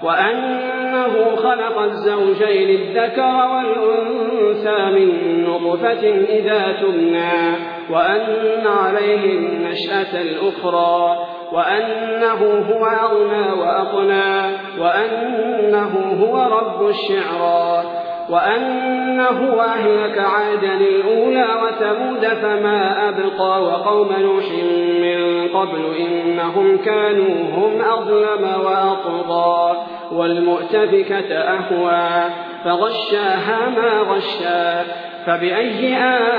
وأنه خلق الزوجين الذكر والأنثى من نطفة إذا تمنى وأن عليه النشأة الأخرى وأنه هو أغنى وأقنى وأنه هو رب الشعرى وأنه أهلك عادا الأولى وثمود فما أبقى وقوم نوح من قبل إنهم كانوا هم أظلم وأطغى والمؤتفكة أهوى فغشاها ما غشا فبأي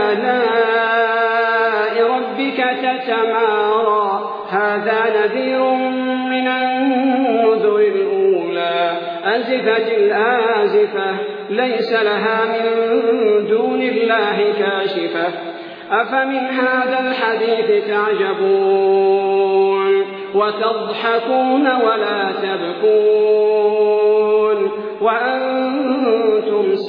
آلاء ربك تتمارى هذا نذير من النذر الأولى أزفت الآزفة ليس لها من دون الله كاشفة أفمن هذا الحديث تعجبون وتضحكون ولا تبكون وأنتم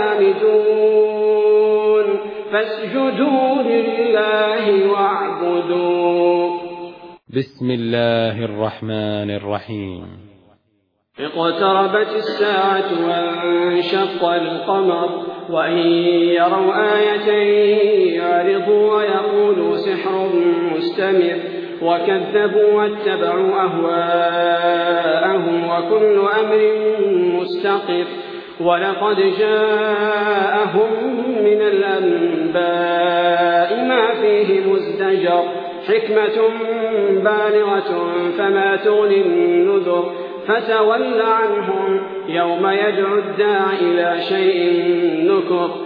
سامدون فاسجدوا لله واعبدوا. بسم الله الرحمن الرحيم. اقتربت الساعة وانشق القمر وإن يروا آية يعرضوا ويقولوا سحر مستمر وكذبوا واتبعوا أهواءهم وكل أمر مستقر ولقد جاءهم من الأنباء ما فيه مزدجر حكمة بالغة فما تغني النذر فتول عنهم يوم يدعو الداع إلى شيء نكر